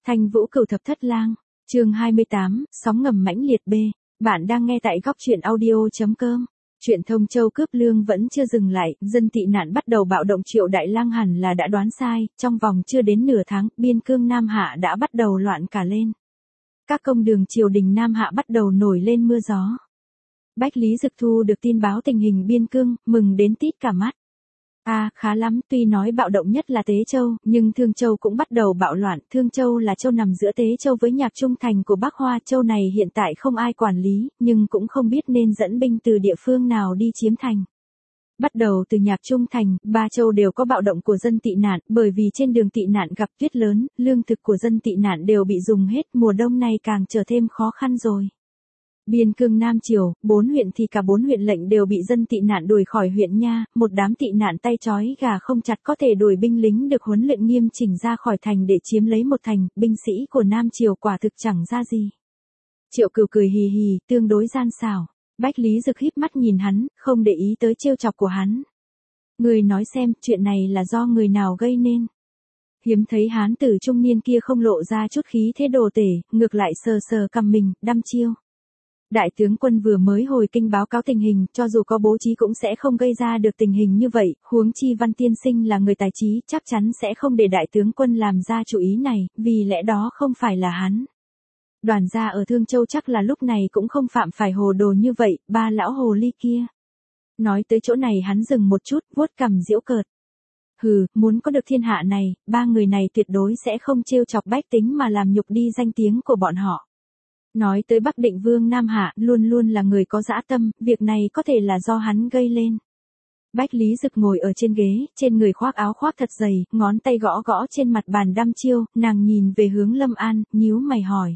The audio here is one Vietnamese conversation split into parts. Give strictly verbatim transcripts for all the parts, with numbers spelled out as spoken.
Thanh Vũ Cửu Thập Thất Lang, chương hai mươi tám, sóng ngầm mãnh liệt B. Bạn đang nghe tại góc truyện audio.com. Chuyện Thông Châu cướp lương vẫn chưa dừng lại, dân tị nạn bắt đầu bạo động. Triệu Đại Lang hẳn là đã đoán sai, trong vòng chưa đến nửa tháng, biên cương Nam Hạ đã bắt đầu loạn cả lên. Các công đường triều đình Nam Hạ bắt đầu nổi lên mưa gió. Bách Lý Dực thu được tin báo tình hình biên cương, mừng đến tít cả mắt. À, khá lắm, tuy nói bạo động nhất là Tế Châu, nhưng Thương Châu cũng bắt đầu bạo loạn. Thương Châu là châu nằm giữa Tế Châu với Nhạc Trung thành của Bắc Hoa. Châu này hiện tại không ai quản lý, nhưng cũng không biết nên dẫn binh từ địa phương nào đi chiếm thành. Bắt đầu từ Nhạc Trung thành, ba châu đều có bạo động của dân tị nạn, bởi vì trên đường tị nạn gặp tuyết lớn, lương thực của dân tị nạn đều bị dùng hết, mùa đông này càng trở thêm khó khăn rồi. Biên cương Nam Triều, bốn huyện thì cả bốn huyện lệnh đều bị dân tị nạn đuổi khỏi huyện nha, một đám tị nạn tay trói gà không chặt có thể đuổi binh lính được huấn luyện nghiêm chỉnh ra khỏi thành để chiếm lấy một thành. Binh sĩ của Nam Triều quả thực chẳng ra gì. Triệu Cửu cười hì hì, tương đối gian xảo. Bách Lý Dực híp mắt nhìn hắn, không để ý tới trêu chọc của hắn. Người nói xem, chuyện này là do người nào gây nên? Hiếm thấy hán tử trung niên kia không lộ ra chút khí thế đồ tể, ngược lại sờ sờ cằm mình, đăm chiêu. Đại tướng quân vừa mới hồi kinh báo cáo tình hình, cho dù có bố trí cũng sẽ không gây ra được tình hình như vậy, huống chi Văn tiên sinh là người tài trí, chắc chắn sẽ không để đại tướng quân làm ra chủ ý này, vì lẽ đó không phải là hắn. Đoàn gia ở Thương Châu chắc là lúc này cũng không phạm phải hồ đồ như vậy, ba lão hồ ly kia. Nói tới chỗ này hắn dừng một chút, vuốt cằm giễu cợt. Hừ, muốn có được thiên hạ này, ba người này tuyệt đối sẽ không trêu chọc bách tính mà làm nhục đi danh tiếng của bọn họ. Nói tới Bắc Định Vương Nam Hạ, luôn luôn là người có dã tâm, việc này có thể là do hắn gây lên. Bách Lý Dực ngồi ở trên ghế, trên người khoác áo khoác thật dày, ngón tay gõ gõ trên mặt bàn đăm chiêu, nàng nhìn về hướng Lâm An, nhíu mày hỏi.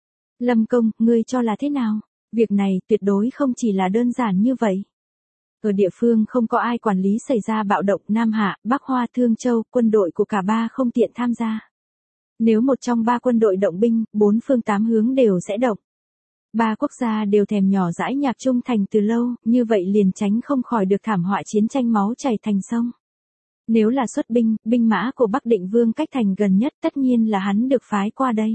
Lâm công, ngươi cho là thế nào? Việc này tuyệt đối không chỉ là đơn giản như vậy. Ở địa phương không có ai quản lý xảy ra bạo động, Nam Hạ, Bắc Hoa, Thương Châu, quân đội của cả ba không tiện tham gia. Nếu một trong ba quân đội động binh, bốn phương tám hướng đều sẽ động. Ba quốc gia đều thèm nhỏ dãi Nhạc Trung thành từ lâu, như vậy liền tránh không khỏi được thảm họa chiến tranh máu chảy thành sông. Nếu là xuất binh, binh mã của Bắc Định Vương cách thành gần nhất tất nhiên là hắn được phái qua đây.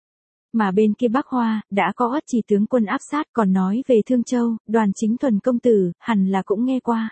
Mà bên kia Bắc Hoa, đã có Uất Chỉ tướng quân áp sát, còn nói về Thương Châu, Đoàn Chính Thuần công tử, hẳn là cũng nghe qua.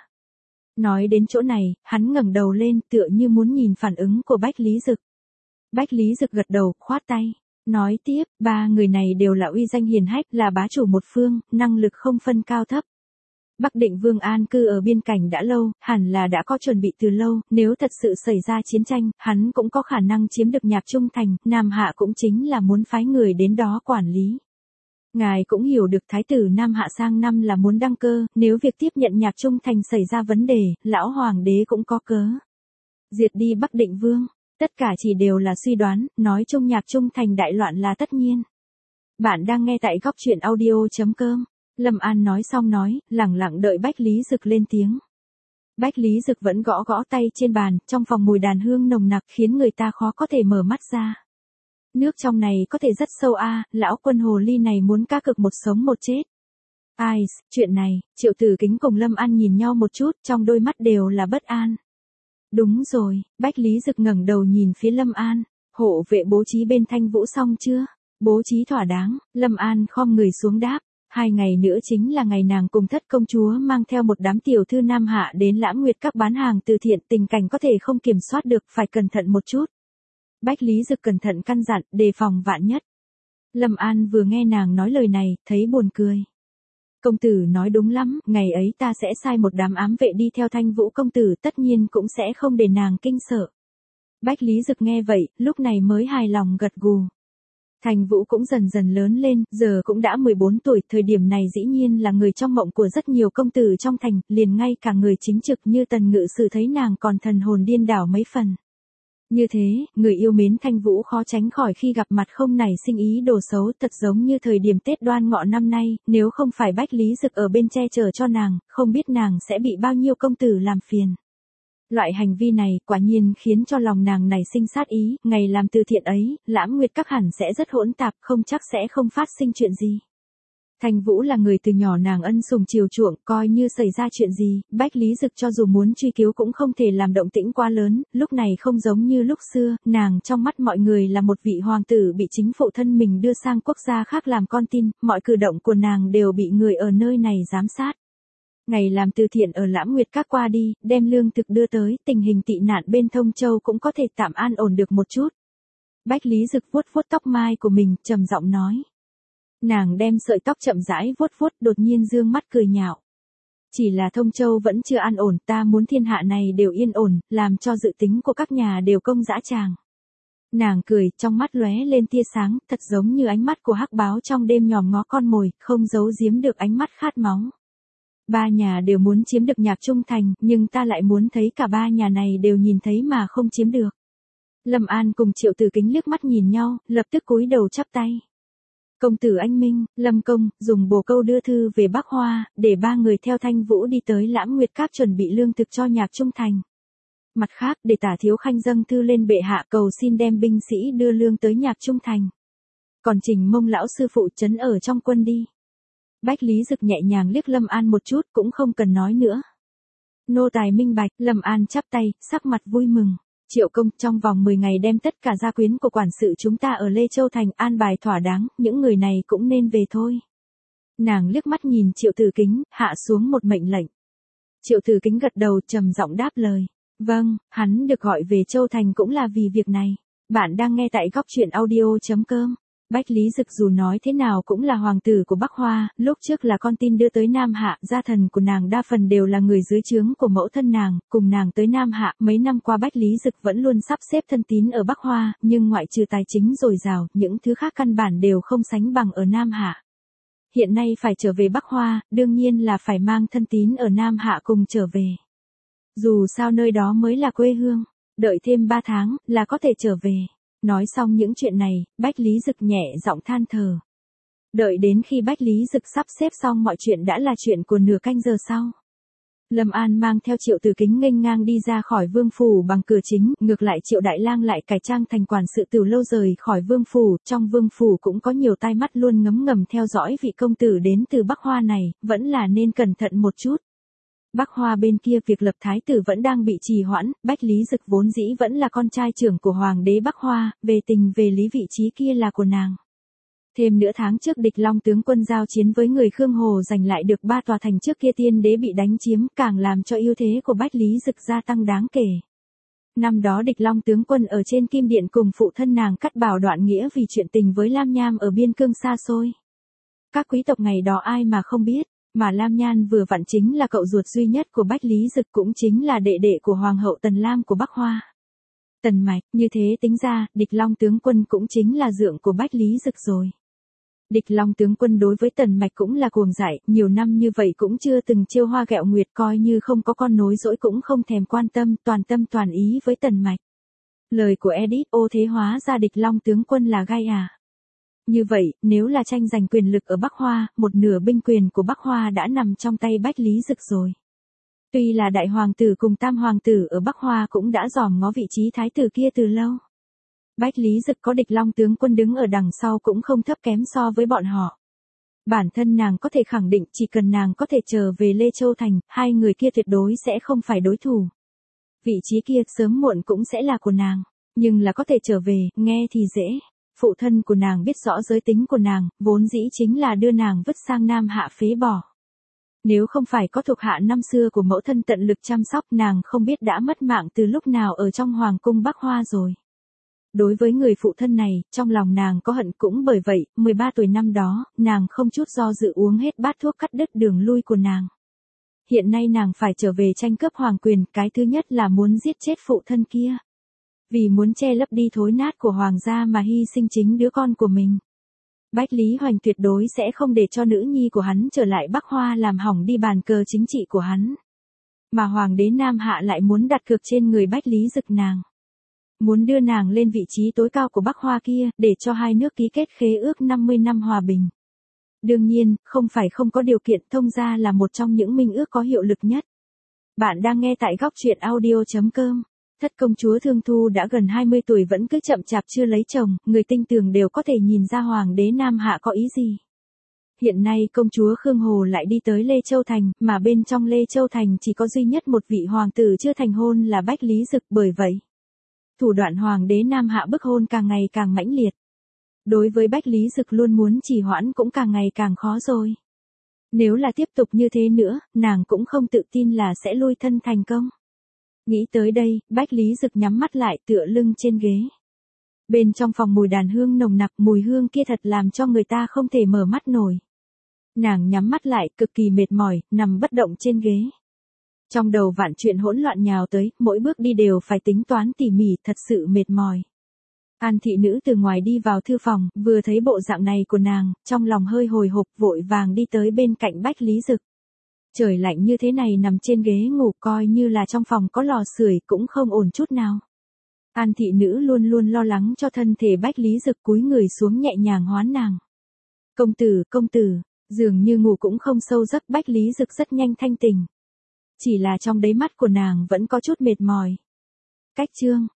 Nói đến chỗ này, hắn ngẩng đầu lên tựa như muốn nhìn phản ứng của Bách Lý Dực. Bách Lý Dực gật đầu, khoát tay, nói tiếp, ba người này đều là uy danh hiền hách, là bá chủ một phương, năng lực không phân cao thấp. Bắc Định Vương an cư ở biên cảnh đã lâu, hẳn là đã có chuẩn bị từ lâu, nếu thật sự xảy ra chiến tranh, hắn cũng có khả năng chiếm được Nhạc Trung thành, Nam Hạ cũng chính là muốn phái người đến đó quản lý. Ngài cũng hiểu được Thái tử Nam Hạ sang năm là muốn đăng cơ, nếu việc tiếp nhận Nhạc Trung thành xảy ra vấn đề, lão hoàng đế cũng có cớ. Diệt đi Bắc Định Vương. Tất cả chỉ đều là suy đoán, nói chung Nhạc Trung thành đại loạn là tất nhiên. Bạn đang nghe tại góc truyện audio.com. Lâm An nói xong nói, lẳng lặng đợi Bách Lý Dực lên tiếng. Bách Lý Dực vẫn gõ gõ tay trên bàn, trong phòng mùi đàn hương nồng nặc khiến người ta khó có thể mở mắt ra. Nước trong này có thể rất sâu a, à, lão quân hồ ly này muốn cá cực một sống một chết. Ai, chuyện này, Triệu Tử Kính cùng Lâm An nhìn nhau một chút, trong đôi mắt đều là bất an. Đúng rồi, Bách Lý Dực ngẩng đầu nhìn phía Lâm An, hộ vệ bố trí bên Thanh Vũ xong chưa? Bố trí thỏa đáng, Lâm An khom người xuống đáp, hai ngày nữa chính là ngày nàng cùng Thất công chúa mang theo một đám tiểu thư Nam Hạ đến Lãm Nguyệt các bán hàng từ thiện, tình cảnh có thể không kiểm soát được, phải cẩn thận một chút. Bách Lý Dực cẩn thận căn dặn, đề phòng vạn nhất. Lâm An vừa nghe nàng nói lời này, thấy buồn cười. Công tử nói đúng lắm, ngày ấy ta sẽ sai một đám ám vệ đi theo Thanh Vũ công tử, tất nhiên cũng sẽ không để nàng kinh sợ. Bách Lý Dực nghe vậy, lúc này mới hài lòng gật gù. Thanh Vũ cũng dần dần lớn lên, giờ cũng đã mười bốn tuổi, thời điểm này dĩ nhiên là người trong mộng của rất nhiều công tử trong thành, liền ngay cả người chính trực như Tần Ngự Sử thấy nàng còn thần hồn điên đảo mấy phần. Như thế, người yêu mến Thanh Vũ khó tránh khỏi khi gặp mặt không nảy sinh ý đồ xấu, thật giống như thời điểm Tết Đoan Ngọ năm nay, nếu không phải Bách Lý Dực ở bên che chở cho nàng, không biết nàng sẽ bị bao nhiêu công tử làm phiền. Loại hành vi này quả nhiên khiến cho lòng nàng nảy sinh sát ý, ngày làm từ thiện ấy, Lãm Nguyệt các hẳn sẽ rất hỗn tạp, không chắc sẽ không phát sinh chuyện gì. Thanh Vũ là người từ nhỏ nàng ân sủng chiều chuộng, coi như xảy ra chuyện gì, Bách Lý Dực cho dù muốn truy cứu cũng không thể làm động tĩnh quá lớn, lúc này không giống như lúc xưa, nàng trong mắt mọi người là một vị hoàng tử bị chính phụ thân mình đưa sang quốc gia khác làm con tin, mọi cử động của nàng đều bị người ở nơi này giám sát. Ngày làm từ thiện ở Lãm Nguyệt Các qua đi, đem lương thực đưa tới, tình hình tị nạn bên Thông Châu cũng có thể tạm an ổn được một chút. Bách Lý Dực vuốt vuốt tóc mai của mình, trầm giọng nói. Nàng đem sợi tóc chậm rãi vuốt vuốt, đột nhiên dương mắt cười nhạo. Chỉ là Thông Châu vẫn chưa an ổn, ta muốn thiên hạ này đều yên ổn, làm cho dự tính của các nhà đều công dã tràng. Nàng cười, trong mắt lóe lên tia sáng, thật giống như ánh mắt của hắc báo trong đêm nhòm ngó con mồi, không giấu giếm được ánh mắt khát máu. Ba nhà đều muốn chiếm được Nhạc Trung Thành, nhưng ta lại muốn thấy cả ba nhà này đều nhìn thấy mà không chiếm được. Lâm An cùng Triệu Tử Kính liếc mắt nhìn nhau, lập tức cúi đầu chắp tay. Công tử anh minh, Lâm công, dùng bồ câu đưa thư về Bắc Hoa, để ba người theo Thanh Vũ đi tới Lãm Nguyệt Các chuẩn bị lương thực cho Nhạc Trung Thành. Mặt khác, để Tả Thiếu Khanh dâng thư lên bệ hạ cầu xin đem binh sĩ đưa lương tới Nhạc Trung Thành. Còn Trình Mông lão sư phụ trấn ở trong quân đi. Bách Lý Dực nhẹ nhàng liếc Lâm An một chút, cũng không cần nói nữa. Nô tài minh bạch, Lâm An chắp tay, sắc mặt vui mừng. Triệu công, trong vòng mười ngày đem tất cả gia quyến của quản sự chúng ta ở Lê Châu Thành an bài thỏa đáng, những người này cũng nên về thôi. Nàng liếc mắt nhìn Triệu Tử Kính, hạ xuống một mệnh lệnh. Triệu Tử Kính gật đầu trầm giọng đáp lời. Vâng, hắn được gọi về Châu Thành cũng là vì việc này. Bạn đang nghe tại góc truyện audio chấm com. Bách Lý Dực dù nói thế nào cũng là hoàng tử của Bắc Hoa, lúc trước là con tin đưa tới Nam Hạ, gia thần của nàng đa phần đều là người dưới trướng của mẫu thân nàng, cùng nàng tới Nam Hạ, mấy năm qua Bách Lý Dực vẫn luôn sắp xếp thân tín ở Bắc Hoa, nhưng ngoại trừ tài chính dồi dào, những thứ khác căn bản đều không sánh bằng ở Nam Hạ. Hiện nay phải trở về Bắc Hoa, đương nhiên là phải mang thân tín ở Nam Hạ cùng trở về. Dù sao nơi đó mới là quê hương, đợi thêm ba tháng là có thể trở về. Nói xong những chuyện này, Bách Lý Dực nhẹ giọng than thở. Đợi đến khi Bách Lý Dực sắp xếp xong mọi chuyện đã là chuyện của nửa canh giờ sau. Lâm An mang theo Triệu Tử Kính nghênh ngang đi ra khỏi vương phủ bằng cửa chính, ngược lại Triệu Đại Lang lại cải trang thành quản sự từ lâu rời khỏi vương phủ, trong vương phủ cũng có nhiều tai mắt luôn ngấm ngầm theo dõi vị công tử đến từ Bắc Hoa này, vẫn là nên cẩn thận một chút. Bắc Hoa bên kia việc lập thái tử vẫn đang bị trì hoãn, Bách Lý Dực vốn dĩ vẫn là con trai trưởng của hoàng đế Bắc Hoa, về tình về lý vị trí kia là của nàng. Thêm nửa tháng trước Địch Long tướng quân giao chiến với người Khương Hồ giành lại được ba tòa thành trước kia tiên đế bị đánh chiếm, càng làm cho ưu thế của Bách Lý Dực gia tăng đáng kể. Năm đó Địch Long tướng quân ở trên Kim Điện cùng phụ thân nàng cắt bảo đoạn nghĩa vì chuyện tình với Lam Nham ở biên cương xa xôi. Các quý tộc ngày đó ai mà không biết. Mà Lam Nhan vừa vặn chính là cậu ruột duy nhất của Bách Lý Dực, cũng chính là đệ đệ của Hoàng hậu Tần Lam của Bắc Hoa. Tần Mạch, như thế tính ra, Địch Long tướng quân cũng chính là dượng của Bách Lý Dực rồi. Địch Long tướng quân đối với Tần Mạch cũng là cuồng dại, nhiều năm như vậy cũng chưa từng chiêu hoa ghẹo nguyệt, coi như không có con nối dõi cũng không thèm quan tâm, toàn tâm toàn ý với Tần Mạch. Lời của Edith ô thế hóa ra Địch Long tướng quân là gai à. Như vậy, nếu là tranh giành quyền lực ở Bắc Hoa, một nửa binh quyền của Bắc Hoa đã nằm trong tay Bách Lý Dực rồi. Tuy là đại hoàng tử cùng tam hoàng tử ở Bắc Hoa cũng đã dòm ngó vị trí thái tử kia từ lâu. Bách Lý Dực có Địch Long tướng quân đứng ở đằng sau cũng không thấp kém so với bọn họ. Bản thân nàng có thể khẳng định chỉ cần nàng có thể trở về Lê Châu Thành, hai người kia tuyệt đối sẽ không phải đối thủ. Vị trí kia sớm muộn cũng sẽ là của nàng, nhưng là có thể trở về, nghe thì dễ. Phụ thân của nàng biết rõ giới tính của nàng, vốn dĩ chính là đưa nàng vứt sang Nam Hạ phế bỏ. Nếu không phải có thuộc hạ năm xưa của mẫu thân tận lực chăm sóc, nàng không biết đã mất mạng từ lúc nào ở trong hoàng cung Bắc Hoa rồi. Đối với người phụ thân này, trong lòng nàng có hận, cũng bởi vậy, mười ba tuổi năm đó, nàng không chút do dự uống hết bát thuốc cắt đứt đường lui của nàng. Hiện nay nàng phải trở về tranh cướp hoàng quyền, cái thứ nhất là muốn giết chết phụ thân kia. Vì muốn che lấp đi thối nát của hoàng gia mà hy sinh chính đứa con của mình. Bách Lý Hoành tuyệt đối sẽ không để cho nữ nhi của hắn trở lại Bắc Hoa làm hỏng đi bàn cờ chính trị của hắn. Mà hoàng đế Nam Hạ lại muốn đặt cược trên người Bách Lý Dực nàng. Muốn đưa nàng lên vị trí tối cao của Bắc Hoa kia, để cho hai nước ký kết khế ước năm mươi năm hòa bình. Đương nhiên, không phải không có điều kiện, thông gia là một trong những minh ước có hiệu lực nhất. Bạn đang nghe tại góc truyện audio chấm com. Thất công chúa Thương Thu đã gần hai mươi tuổi vẫn cứ chậm chạp chưa lấy chồng, người tinh tường đều có thể nhìn ra hoàng đế Nam Hạ có ý gì. Hiện nay công chúa Khương Hồ lại đi tới Lê Châu Thành, mà bên trong Lê Châu Thành chỉ có duy nhất một vị hoàng tử chưa thành hôn là Bách Lý Dực, bởi vậy thủ đoạn hoàng đế Nam Hạ bức hôn càng ngày càng mãnh liệt. Đối với Bách Lý Dực luôn muốn trì hoãn cũng càng ngày càng khó rồi. Nếu là tiếp tục như thế nữa, nàng cũng không tự tin là sẽ lui thân thành công. Nghĩ tới đây, Bách Lý Dực nhắm mắt lại tựa lưng trên ghế. Bên trong phòng mùi đàn hương nồng nặc, mùi hương kia thật làm cho người ta không thể mở mắt nổi. Nàng nhắm mắt lại, cực kỳ mệt mỏi, nằm bất động trên ghế. Trong đầu vạn chuyện hỗn loạn nhào tới, mỗi bước đi đều phải tính toán tỉ mỉ, thật sự mệt mỏi. An thị nữ từ ngoài đi vào thư phòng, vừa thấy bộ dạng này của nàng, trong lòng hơi hồi hộp, vội vàng đi tới bên cạnh Bách Lý Dực. Trời lạnh như thế này nằm trên ghế ngủ, coi như là trong phòng có lò sưởi cũng không ổn chút nào. An thị nữ luôn luôn lo lắng cho thân thể Bách Lý Dực, cúi người xuống nhẹ nhàng hoán nàng. Công tử, công tử, dường như ngủ cũng không sâu giấc. Bách Lý Dực rất nhanh thanh tỉnh. Chỉ là trong đáy mắt của nàng vẫn có chút mệt mỏi. Cách chương